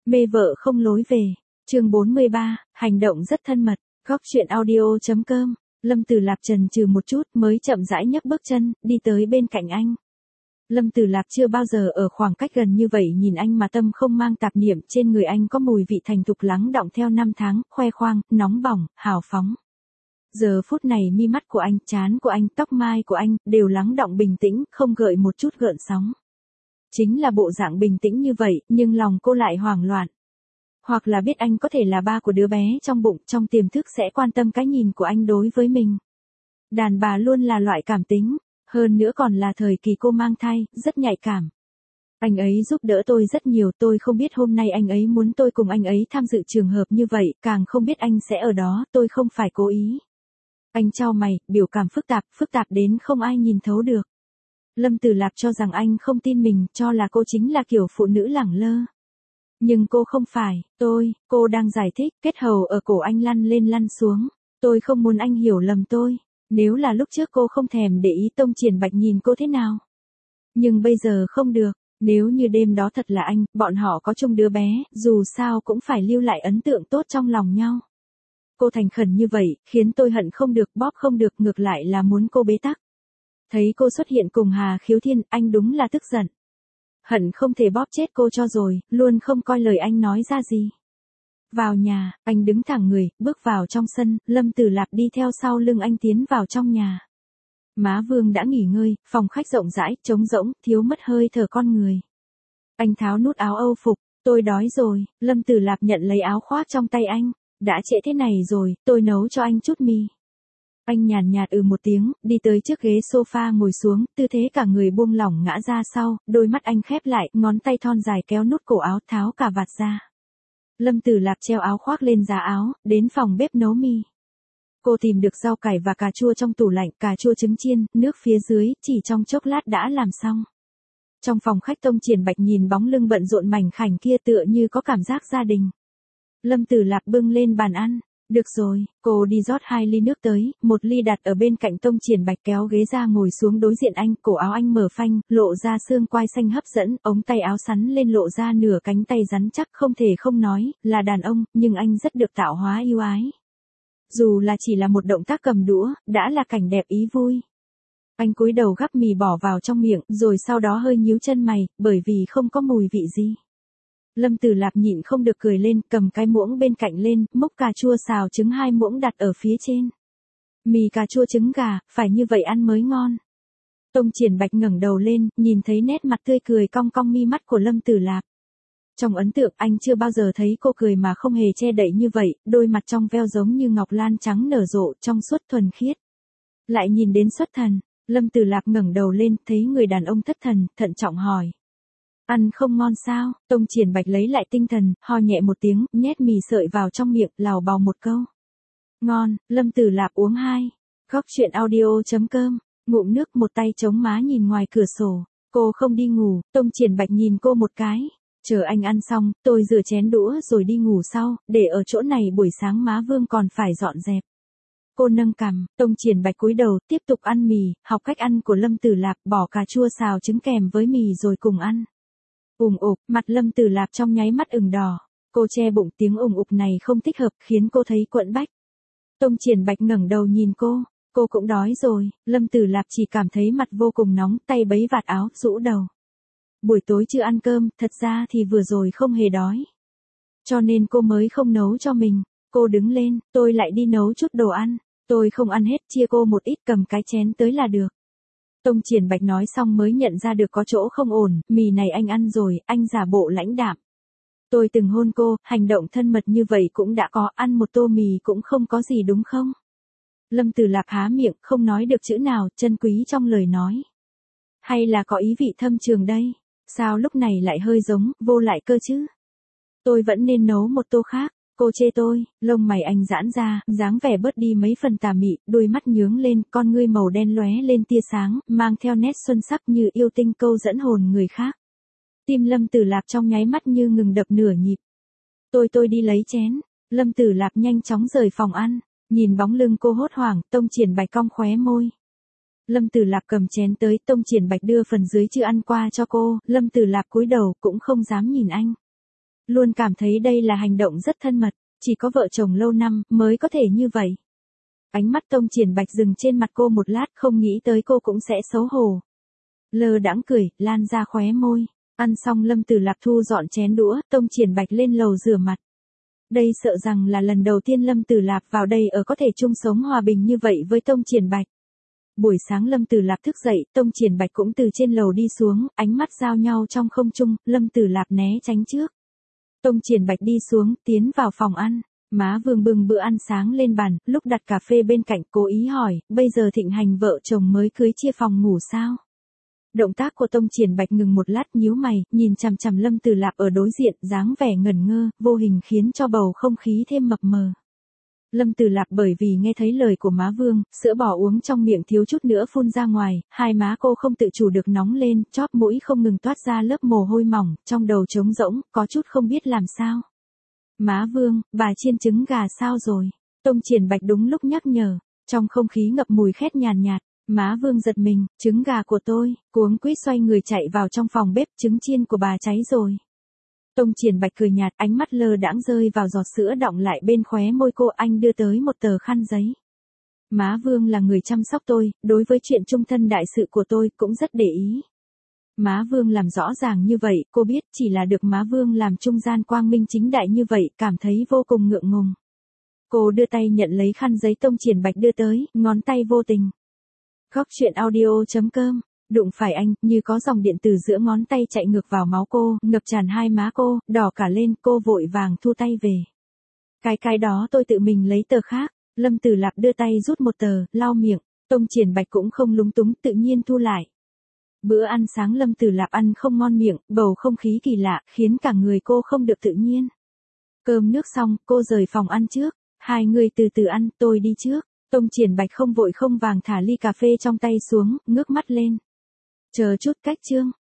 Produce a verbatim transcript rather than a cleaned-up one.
Mê vợ không lối về. Chương bốn mươi ba, hành động rất thân mật. Góc truyện audio.com. Lâm Tử Lạp chần chừ một chút mới chậm rãi nhấc bước chân, đi tới bên cạnh anh. Lâm Tử Lạp chưa bao giờ ở khoảng cách gần như vậy nhìn anh mà tâm không mang tạp niệm, trên người anh có mùi vị thành thục lắng đọng theo năm tháng, khoe khoang, nóng bỏng, hào phóng. Giờ phút này mi mắt của anh, trán của anh, tóc mai của anh, đều lắng đọng bình tĩnh, không gợi một chút gợn sóng. Chính là bộ dạng bình tĩnh như vậy, nhưng lòng cô lại hoảng loạn. Hoặc là biết anh có thể là ba của đứa bé trong bụng, trong tiềm thức sẽ quan tâm cái nhìn của anh đối với mình. Đàn bà luôn là loại cảm tính, hơn nữa còn là thời kỳ cô mang thai, rất nhạy cảm. Anh ấy giúp đỡ tôi rất nhiều, tôi không biết hôm nay anh ấy muốn tôi cùng anh ấy tham dự trường hợp như vậy, càng không biết anh sẽ ở đó, tôi không phải cố ý. Anh chau mày, biểu cảm phức tạp, phức tạp đến không ai nhìn thấu được. Lâm Tử Lạp cho rằng anh không tin mình, cho là cô chính là kiểu phụ nữ lẳng lơ. Nhưng cô không phải, tôi, cô đang giải thích, kết hầu ở cổ anh lăn lên lăn xuống. Tôi không muốn anh hiểu lầm tôi. Nếu là lúc trước cô không thèm để ý Tông Triển Bạch nhìn cô thế nào. Nhưng bây giờ không được, nếu như đêm đó thật là anh, bọn họ có chung đứa bé, dù sao cũng phải lưu lại ấn tượng tốt trong lòng nhau. Cô thành khẩn như vậy, khiến tôi hận không được, bóp không được, ngược lại là muốn cô bế tắc. Thấy cô xuất hiện cùng Hà Khiếu Thiên, anh đúng là tức giận. Hận không thể bóp chết cô cho rồi, luôn không coi lời anh nói ra gì. Vào nhà, anh đứng thẳng người, bước vào trong sân, Lâm Tử Lạp đi theo sau lưng anh tiến vào trong nhà. Má Vương đã nghỉ ngơi, phòng khách rộng rãi, trống rỗng, thiếu mất hơi thở con người. Anh tháo nút áo Âu phục, tôi đói rồi, Lâm Tử Lạp nhận lấy áo khoác trong tay anh. Đã trễ thế này rồi, tôi nấu cho anh chút mì. Anh nhàn nhạt ừ một tiếng, đi tới trước ghế sofa ngồi xuống, tư thế cả người buông lỏng ngã ra sau, đôi mắt anh khép lại, ngón tay thon dài kéo nút cổ áo, tháo cà vạt ra. Lâm Tử Lạp treo áo khoác lên giá áo, đến phòng bếp nấu mì. Cô tìm được rau cải và cà chua trong tủ lạnh, cà chua trứng chiên, nước phía dưới, chỉ trong chốc lát đã làm xong. Trong phòng khách Tông Triển Bạch nhìn bóng lưng bận rộn mảnh khảnh kia tựa như có cảm giác gia đình. Lâm Tử Lạp bưng lên bàn ăn. Được rồi, cô đi rót hai ly nước tới, một ly đặt ở bên cạnh Tông Triển Bạch, kéo ghế ra ngồi xuống đối diện anh, cổ áo anh mở phanh, lộ ra xương quai xanh hấp dẫn, ống tay áo sắn lên lộ ra nửa cánh tay rắn chắc, không thể không nói, là đàn ông, nhưng anh rất được tạo hóa yêu ái. Dù là chỉ là một động tác cầm đũa, đã là cảnh đẹp ý vui. Anh cúi đầu gắp mì bỏ vào trong miệng, rồi sau đó hơi nhíu chân mày, bởi vì không có mùi vị gì. Lâm Tử Lạp nhịn không được cười lên, cầm cái muỗng bên cạnh lên, múc cà chua xào trứng hai muỗng đặt ở phía trên. Mì cà chua trứng gà, phải như vậy ăn mới ngon. Tông Triển Bạch ngẩng đầu lên, nhìn thấy nét mặt tươi cười cong cong mi mắt của Lâm Tử Lạp. Trong ấn tượng anh chưa bao giờ thấy cô cười mà không hề che đậy như vậy, đôi mặt trong veo giống như ngọc lan trắng nở rộ, trong suốt thuần khiết. Lại nhìn đến xuất thần, Lâm Tử Lạp ngẩng đầu lên, thấy người đàn ông thất thần, thận trọng hỏi. Ăn không ngon sao? Tông Triển Bạch lấy lại tinh thần, ho nhẹ một tiếng, nhét mì sợi vào trong miệng, lào bào một câu. Ngon, Lâm Tử Lạp uống hai. Góc truyện audio.com, ngụm nước một tay chống má nhìn ngoài cửa sổ. Cô không đi ngủ, Tông Triển Bạch nhìn cô một cái. Chờ anh ăn xong, tôi rửa chén đũa rồi đi ngủ sau, để ở chỗ này buổi sáng má Vương còn phải dọn dẹp. Cô nâng cằm, Tông Triển Bạch cúi đầu, tiếp tục ăn mì, học cách ăn của Lâm Tử Lạp, bỏ cà chua xào trứng kèm với mì rồi cùng ăn. Ủng ục, mặt Lâm Tử Lạp trong nháy mắt ửng đỏ. Cô che bụng, tiếng ủng ục này không thích hợp, khiến cô thấy quẫn bách. Tông Triển Bạch ngẩng đầu nhìn cô, cô cũng đói rồi. Lâm Tử Lạp chỉ cảm thấy mặt vô cùng nóng, tay bấy vạt áo, rũ đầu. Buổi tối chưa ăn cơm, thật ra thì vừa rồi không hề đói. Cho nên cô mới không nấu cho mình. Cô đứng lên, tôi lại đi nấu chút đồ ăn. Tôi không ăn hết, chia cô một ít, cầm cái chén tới là được. Tông Triển Bạch nói xong mới nhận ra được có chỗ không ổn, mì này anh ăn rồi, anh giả bộ lãnh đạm. Tôi từng hôn cô, hành động thân mật như vậy cũng đã có, ăn một tô mì cũng không có gì đúng không? Lâm Tử Lạp há miệng, không nói được chữ nào, chân quý trong lời nói. Hay là có ý vị thâm trường đây? Sao lúc này lại hơi giống, vô lại cơ chứ? Tôi vẫn nên nấu một tô khác. Cô chê tôi, lông mày anh giãn ra, dáng vẻ bớt đi mấy phần tà mị, đôi mắt nhướng lên, con ngươi màu đen lóe lên tia sáng, mang theo nét xuân sắc như yêu tinh câu dẫn hồn người khác. Tim Lâm Tử Lạp trong nháy mắt như ngừng đập nửa nhịp. Tôi tôi đi lấy chén. Lâm Tử Lạp nhanh chóng rời phòng ăn, nhìn bóng lưng cô hốt hoảng, Tông Triển Bạch cong khóe môi. Lâm Tử Lạp cầm chén tới, Tông Triển Bạch đưa phần dưới chưa ăn qua cho cô, Lâm Tử Lạp cúi đầu cũng không dám nhìn anh. Luôn cảm thấy đây là hành động rất thân mật, chỉ có vợ chồng lâu năm mới có thể như vậy. Ánh mắt Tông Triển Bạch dừng trên mặt cô một lát, không nghĩ tới cô cũng sẽ xấu hổ. Lơ đãng cười, lan ra khóe môi. Ăn xong Lâm Tử Lạp thu dọn chén đũa, Tông Triển Bạch lên lầu rửa mặt. Đây sợ rằng là lần đầu tiên Lâm Tử Lạp vào đây ở có thể chung sống hòa bình như vậy với Tông Triển Bạch. Buổi sáng Lâm Tử Lạp thức dậy, Tông Triển Bạch cũng từ trên lầu đi xuống, ánh mắt giao nhau trong không trung, Lâm Tử Lạp né tránh trước. Tông Triển Bạch đi xuống, tiến vào phòng ăn. Má Vương bưng bữa ăn sáng lên bàn, lúc đặt cà phê bên cạnh cố ý hỏi, bây giờ thịnh hành vợ chồng mới cưới chia phòng ngủ sao? Động tác của Tông Triển Bạch ngừng một lát nhíu mày, nhìn chằm chằm Lâm Tử Lạp ở đối diện, dáng vẻ ngẩn ngơ, vô hình khiến cho bầu không khí thêm mập mờ. Lâm Tử Lạp bởi vì nghe thấy lời của má Vương, sữa bò uống trong miệng thiếu chút nữa phun ra ngoài, hai má cô không tự chủ được nóng lên, chóp mũi không ngừng toát ra lớp mồ hôi mỏng, trong đầu trống rỗng, có chút không biết làm sao. Má Vương, bà chiên trứng gà sao rồi? Tông Triển Bạch đúng lúc nhắc nhở, trong không khí ngập mùi khét nhàn nhạt, má Vương giật mình, trứng gà của tôi, cuống quýt xoay người chạy vào trong phòng bếp, trứng chiên của bà cháy rồi. Tông Triển Bạch cười nhạt, ánh mắt lơ đãng rơi vào giọt sữa đọng lại bên khóe môi cô, anh đưa tới một tờ khăn giấy. Má Vương là người chăm sóc tôi, đối với chuyện chung thân đại sự của tôi cũng rất để ý. Má Vương làm rõ ràng như vậy, cô biết chỉ là được má Vương làm trung gian quang minh chính đại như vậy, cảm thấy vô cùng ngượng ngùng. Cô đưa tay nhận lấy khăn giấy Tông Triển Bạch đưa tới, ngón tay vô tình. Góc chuyện audio chấm com, đụng phải anh, như có dòng điện từ giữa ngón tay chạy ngược vào máu cô, ngập tràn hai má cô, đỏ cả lên, cô vội vàng thu tay về. Cái cái đó tôi tự mình lấy tờ khác, Lâm Tử Lạp đưa tay rút một tờ, lau miệng, Tông Triển Bạch cũng không lúng túng, tự nhiên thu lại. Bữa ăn sáng Lâm Tử Lạp ăn không ngon miệng, bầu không khí kỳ lạ, khiến cả người cô không được tự nhiên. Cơm nước xong, cô rời phòng ăn trước, hai người từ từ ăn, tôi đi trước. Tông Triển Bạch không vội không vàng thả ly cà phê trong tay xuống, ngước mắt lên. Chờ chút, cách chương.